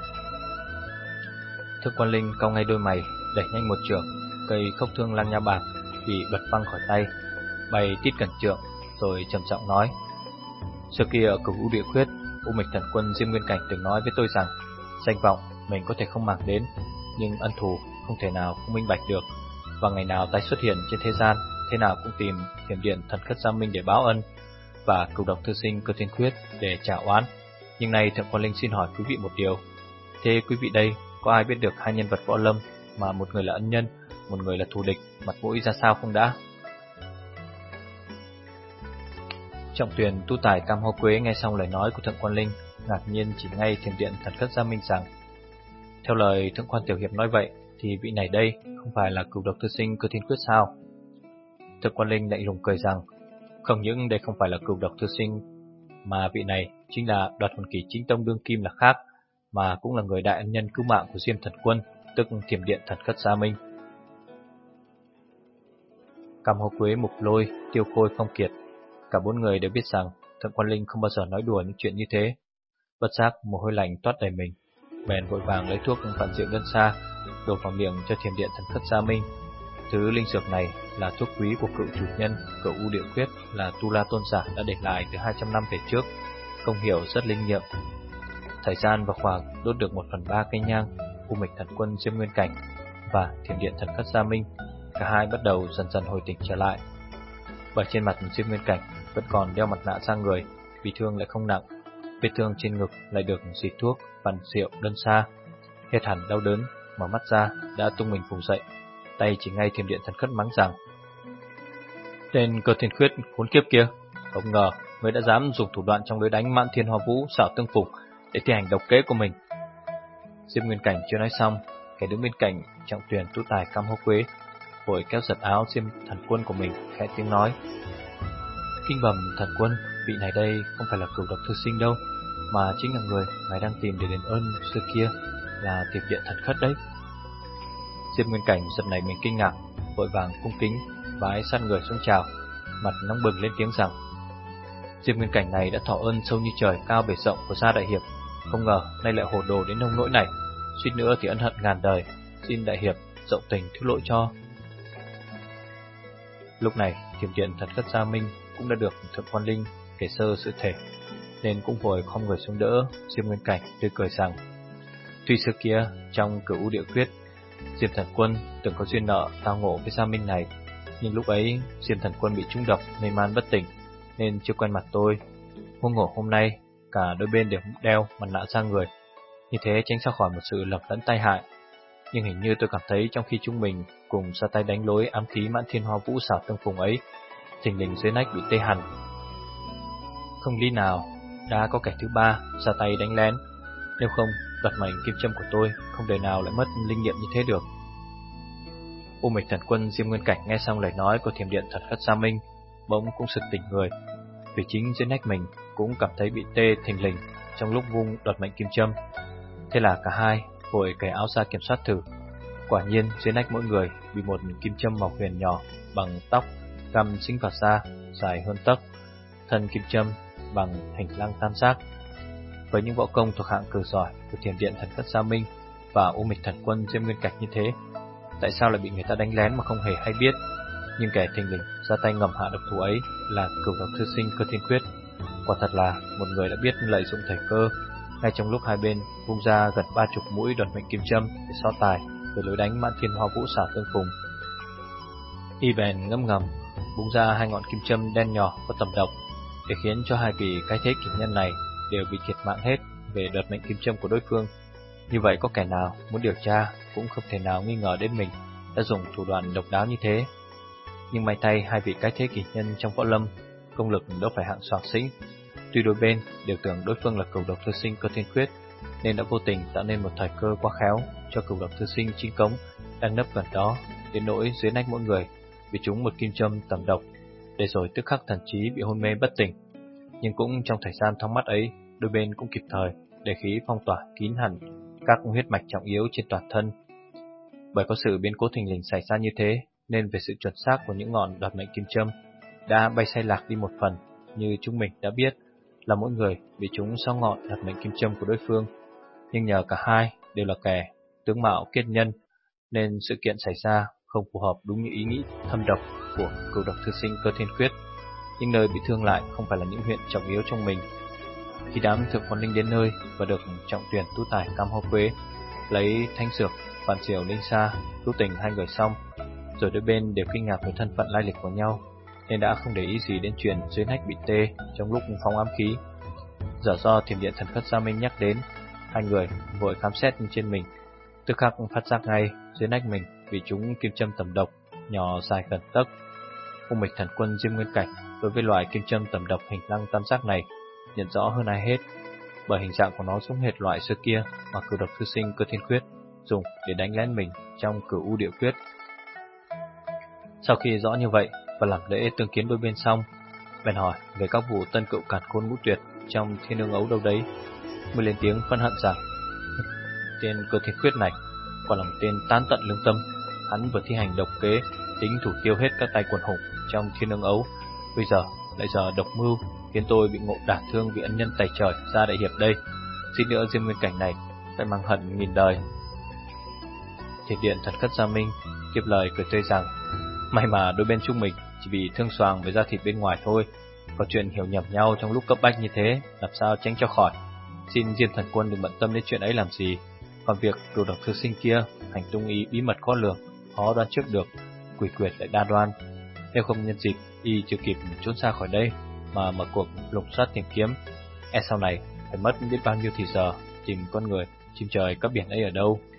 Speaker 1: Thượng Quan Linh cau ngay đôi mày, đẩy nhanh một chưởng, cây khốc thương lăng nha bạc bị bật văng khỏi tay, bay tít gần trượng, rồi trầm giọng nói: Trước kia ở Cửu U Địa Quyết, U Mịch Thần Quân Diêm Nguyên Cảnh từng nói với tôi rằng danh vọng mình có thể không màng đến, nhưng ân thù không thể nào không minh bạch được, và ngày nào tái xuất hiện trên thế gian, thế nào cũng tìm Thiểm Điện Thần Khất Gia Minh để báo ân, và Cửu Độc Thư Sinh Cơ Thiên Quyết để trả oán. Nhưng nay Thượng Quan Linh xin hỏi quý vị một điều: thế quý vị đây có ai biết được hai nhân vật võ lâm mà một người là ân nhân, một người là thù địch, mặt mũi ra sao không đã? Trọng Tuyền tu tài Cam Hoa Quế nghe xong lời nói của Thượng Quan Linh, ngạc nhiên chỉ ngay Thiểm Điện Thần Khất Gia Minh rằng: theo lời Thượng Quan Tiểu Hiệp nói vậy thì vị này đây không phải là Cửu Độc Thư Sinh Cơ Thiên Quyết sao? Thượng Quan Linh lạnh lùng cười rằng: không những đây không phải là Cửu Độc Thư Sinh, mà vị này chính là đoạt hồn kỳ chính tông đương kim là khác, mà cũng là người đại ân nhân cứu mạng của Diêm Thần Quân, tức Thiểm Điện Thần Khất Gia Minh. Cam Hoa Quế, Mục Lôi, Tiêu Khôi, Phong Kiệt, cả bốn người đều biết rằng Thượng Quan Linh không bao giờ nói đùa những chuyện như thế. Bất giác mồ hôi lạnh toát đầy mình, bèn vội vàng lấy thuốc vạn diệu đơn xa đổ vào miệng cho Thiểm Điện Thần Khất Gia Minh. Thứ linh dược này là thuốc quý của cựu chủ nhân Cửu U Địa Quyết là Tu La Tôn giả đã để lại từ hai trăm năm về trước, công hiệu rất linh nghiệm. Thời gian và khoảng đốt được một phần ba cây nhang, U Mịch Thần Quân Diêm Nguyên Cảnh và Thiểm Điện Thần Khất Gia Minh, cả hai bắt đầu dần dần hồi tỉnh trở lại. bởi trên mặt Diêm Nguyên Cảnh vẫn còn đeo mặt nạ da người, bị thương lại không nặng, vết thương trên ngực lại được xịt thuốc, vằn rượu đơn xa. Hết hẳn đau đớn, mở mắt ra đã tung mình vùng dậy, tay chỉ ngay Thiểm Điện Thần Khất mắng rằng: "Tên Cơ Thiên Khuyết khốn kiếp kia, không ngờ ngươi đã dám dùng thủ đoạn trong lưới đánh Mãn Thiên Hoa Vũ xảo tương phùng để thi hành độc kế của mình." Diêm Nguyên Cảnh chưa nói xong, kẻ đứng bên cạnh Trọng Tuyển Tú Tài Cam Hô Quế vội kéo giật áo Diêm Thần Quân của mình, khẽ tiếng nói: "Kinh bẩm Thần Quân, vị này đây không phải là Cửu Độc Thư Sinh đâu, mà chính là người ngài đang tìm để đền ơn xưa kia, là Thiểm Điện Thần Khất đấy." Diêm Nguyên Cảnh giật nảy mình kinh ngạc, vội vàng cung kính vái sát người xuống chào, mặt nóng bừng lên tiếng rằng: Diêm Nguyên Cảnh này đã thọ ơn sâu như trời cao bể rộng của Gia Đại Hiệp, không ngờ nay lại hồ đồ đến nông nỗi này, suýt nữa thì ân hận ngàn đời, xin Đại Hiệp rộng tình thứ lỗi cho. Lúc này Thiểm Điện Thần Khất Gia Minh cũng đã được Thượng Quan Linh kể sơ sự thể, nên cũng vội khom người xuống đỡ Diêm Nguyên Cảnh, tươi cười rằng: Tuy xưa kia trong Cửu U Địa Quyết, Diêm Thần Quân từng có duyên nợ tao ngộ với Gia Minh này, nhưng lúc ấy Diêm Thần Quân bị trúng độc mê man bất tỉnh nên chưa quen mặt tôi. Huống hồ hôm nay cả đôi bên đều đeo mặt nạ da người, như thế tránh xa khỏi một sự lầm lẫn tai hại. Nhưng hình như tôi cảm thấy trong khi chúng mình cùng ra tay đánh lối ám khí Mãn Thiên Hoa Vũ xảo tương phùng ấy, thình lình dưới nách bị tê hẳn. Không lý nào đã có kẻ thứ ba ra tay đánh lén, nếu không đoạt mảnh kim châm của tôi không đời nào lại mất linh nghiệm như thế được. U Mịch Thần Quân Diêm Nguyên Cảnh nghe xong lời nói của Thiểm Điện Thần Khất Gia Minh, bỗng cũng sực tỉnh người, vì chính dưới nách mình cũng cảm thấy bị tê thình lình trong lúc vung đoạt mệnh kim châm. Thế là cả hai vội cởi áo ra kiểm soát thử. Quả nhiên dưới nách mỗi người bị một kim châm màu huyền nhỏ bằng tóc găm xinh vào da, dài hơn tấc, thân kim châm bằng hình lăng tam giác. Với những võ công thuộc hạng cử giỏi của Thiểm Điện Thần Khất Gia Minh và U Mịch Thần Quân Diêm Nguyên Cảnh như thế, tại sao lại bị người ta đánh lén mà không hề hay biết? Nhưng kẻ thình lình ra tay ngầm hạ độc thủ ấy là Cửu Độc Thư Sinh Cơ Thiên Khuyết, quả thật là một người đã biết lợi dụng thời cơ. Ngay trong lúc hai bên vung ra gần ba chục mũi đoạt mệnh kim châm để so tài về lối đánh Mãn Thiên Hoa Vũ xảo tương phùng, y bèn ngâm ngầm bung ra hai ngọn kim châm đen nhỏ có tầm độc, để khiến cho hai vị cái thế kỷ nhân này đều bị thiệt mạng hết về đoạt mệnh kim châm của đối phương. Như vậy có kẻ nào muốn điều tra cũng không thể nào nghi ngờ đến mình đã dùng thủ đoạn độc đáo như thế. Nhưng may thay hai vị cái thế kỷ nhân trong võ lâm công lực đâu phải hạng soạc sĩ, tuy đôi bên đều tưởng đối phương là Cửu Độc Thư Sinh Cơ Thiên Khuyết, nên đã vô tình tạo nên một thời cơ quá khéo cho Cửu Độc Thư Sinh chính cống đang nấp gần đó, đến nỗi dưới nách mỗi người bị trúng một kim châm tầm độc, để rồi tức khắc thần trí bị hôn mê bất tỉnh. Nhưng cũng trong thời gian thoáng mắt ấy, đôi bên cũng kịp thời để khí phong tỏa kín hẳn các huyết mạch trọng yếu trên toàn thân. Bởi có sự biến cố thình lình xảy ra như thế, nên về sự chuẩn xác của những ngọn đoạt mệnh kim châm đã bay sai lạc đi một phần. Như chúng mình đã biết là mỗi người bị trúng sáu ngọn đoạt mệnh kim châm của đối phương, nhưng nhờ cả hai đều là kẻ tướng mạo kiết nhân, nên sự kiện xảy ra không phù hợp đúng như ý nghĩ thâm độc của Cửu Độc Thư Sinh Cơ Thiên Khuyết. Nhưng nơi bị thương lại không phải là những huyện trọng yếu trong mình. Khi đám Thượng Quan Linh đến nơi và được Trọng Tuyển Tú Tài Cam Hoa Quế lấy thanh dược Vạn Diệu Linh Sa cứu tình hai người xong, rồi đôi bên đều kinh ngạc về thân phận lai lịch của nhau, nên đã không để ý gì đến chuyện dưới nách bị tê trong lúc phóng ám khí. Giờ do Thiểm Điện Thần Khất Gia Minh nhắc đến, hai người vội khám xét trên mình, tức khắc phát giác ngay dưới nách mình bị trúng kim châm tầm độc nhỏ dài gần tấc. U Mịch Thần Quân Diêm Nguyên Cảnh đối với loại kim châm tầm độc hình lăng tam giác này nhận rõ hơn ai hết, bởi hình dạng của nó giống hệt loại xưa kia mà Cửu Độc Thư Sinh Cơ Thiên Khuyết dùng để đánh lén mình trong Cửu U Địa Quyết. Sau khi rõ như vậy và làm lễ tương kiến đôi bên xong, bèn hỏi về các vụ tân cựu càn khôn ngũ tuyệt trong Thiên Ương Ấu đâu đấy, mới lên tiếng phân hận rằng tên Cơ Thiên Khuyết này còn là một tên tán tận lương tâm. Hắn vừa thi hành độc kế tính thủ tiêu hết các tay quần hùng trong Thiên Ương Ấu, bây giờ lại giờ độc mưu khiến tôi bị ngộ đả thương vị ân nhân tài trời Gia Đại Hiệp đây. Xin nữa Diêm Nguyên Cảnh này phải mang hận nghìn đời. Thiểm Điện Thần Khất Gia Minh tiếp lời cười tươi rằng, may mà đôi bên chúng mình chỉ bị thương xoàng với da thịt bên ngoài thôi, có chuyện hiểu nhầm nhau trong lúc cấp bách như thế làm sao tránh cho khỏi. Xin Diêm Thần Quân đừng bận tâm đến chuyện ấy làm gì. Còn việc Cửu Độc Thư Sinh kia hành tung ý bí mật khó lường, khó đoán trước được, quỷ quyệt lại đa đoan, nếu không nhân dịp y chưa kịp trốn xa khỏi đây mà mở cuộc lục soát tìm kiếm, e sau này phải mất biết bao nhiêu thì giờ tìm con người chim trời các biển ấy ở đâu.